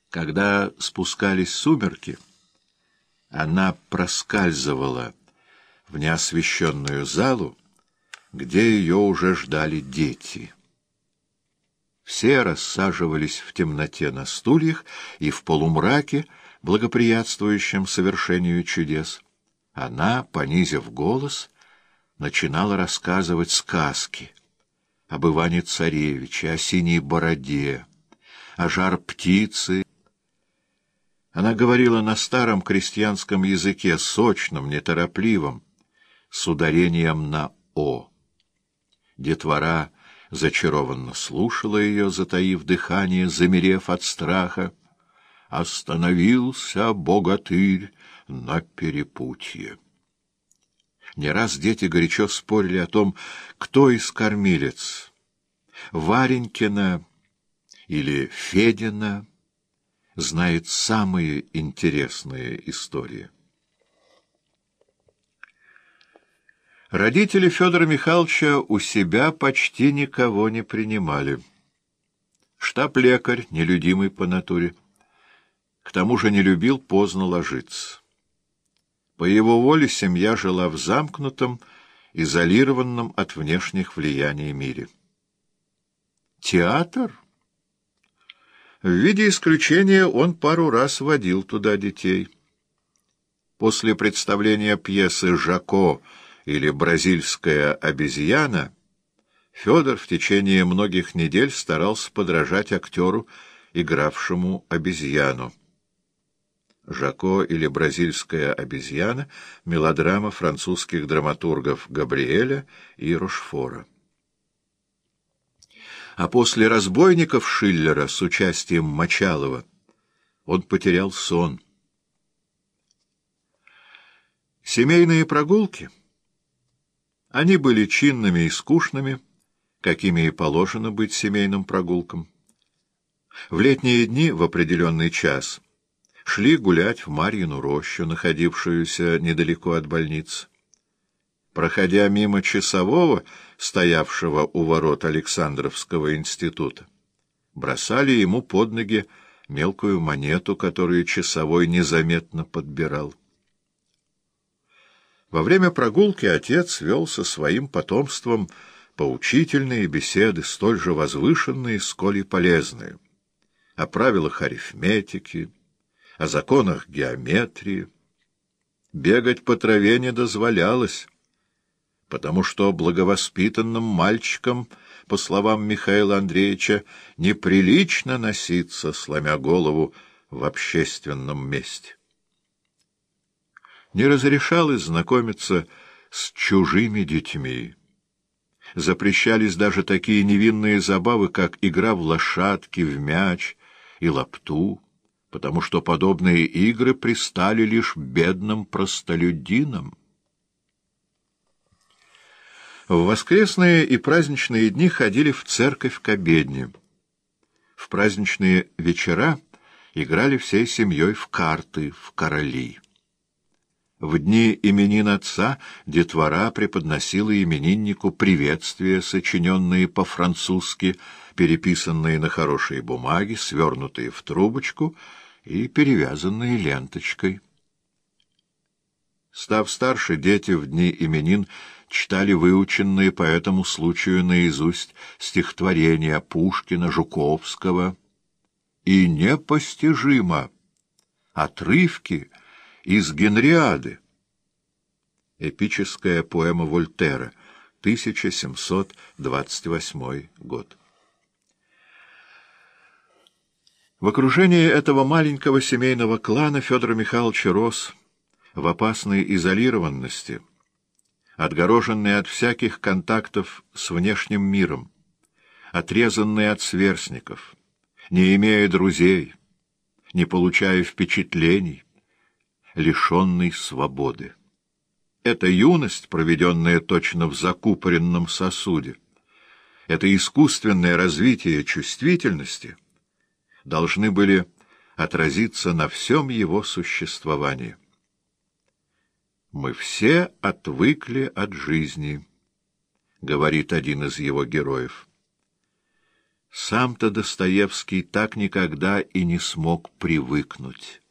Когда спускались сумерки, она проскальзывала в неосвещенную залу, где ее уже ждали дети. Все рассаживались в темноте на стульях и в полумраке, благоприятствующем совершению чудес. Она, понизив голос, начинала рассказывать сказки об Иване-Царевиче, о синей бороде, о жар-птице. Она говорила на старом крестьянском языке, сочном, неторопливом, с ударением на «о». Детвора зачарованно слушала ее, затаив дыхание, замерев от страха. Остановился богатырь на перепутье. Не раз дети горячо спорили о том, кто из кормилец, Варенькина или Федина, знает самые интересные истории. Родители Федора Михайловича у себя почти никого не принимали. Штаб-лекарь, нелюдимый по натуре, к тому же не любил поздно ложиться. По его воле семья жила в замкнутом, изолированном от внешних влияний мире. Театр? В виде исключения он пару раз водил туда детей. После представления пьесы «Жако» или «Бразильская обезьяна» Федор в течение многих недель старался подражать актеру, игравшему обезьяну. «Жако» или «Бразильская обезьяна» — мелодрама французских драматургов Габриэля и Рошфора. А после «Разбойников» Шиллера с участием Мочалова он потерял сон. Семейные прогулки, они были чинными и скучными, какими и положено быть семейным прогулкам. В летние дни в определенный час шли гулять в Марьину рощу, находившуюся недалеко от больницы. Проходя мимо часового, стоявшего у ворот Александровского института, бросали ему под ноги мелкую монету, которую часовой незаметно подбирал. Во время прогулки отец вел со своим потомством поучительные беседы, столь же возвышенные, сколь и полезные, о правилах арифметики, о законах геометрии. Бегать по траве не дозволялось, потому что благовоспитанным мальчикам, по словам Михаила Андреевича, неприлично носиться, сломя голову, в общественном месте. Не разрешалось знакомиться с чужими детьми. Запрещались даже такие невинные забавы, как игра в лошадки, в мяч и лапту, потому что подобные игры пристали лишь бедным простолюдинам. В воскресные и праздничные дни ходили в церковь к обедне. В праздничные вечера играли всей семьей в карты, в короли. В дни именин отца детвора преподносила имениннику приветствия, сочиненные по-французски, переписанные на хорошей бумаге, свернутые в трубочку и перевязанные ленточкой. Став старше, дети в дни именин читали выученные по этому случаю наизусть стихотворения Пушкина, Жуковского. И непостижимо отрывки из «Генриады». Эпическая поэма Вольтера, 1728 год. В окружении этого маленького семейного клана Федор Михайлович рос в опасной изолированности, отгороженный от всяких контактов с внешним миром, отрезанный от сверстников, не имея друзей, не получая впечатлений, лишенный свободы. Эта юность, проведенная точно в закупоренном сосуде, это искусственное развитие чувствительности должны были отразиться на всем его существовании. «Мы все отвыкли от жизни», — говорит один из его героев. Сам-то Достоевский так никогда и не смог привыкнуть.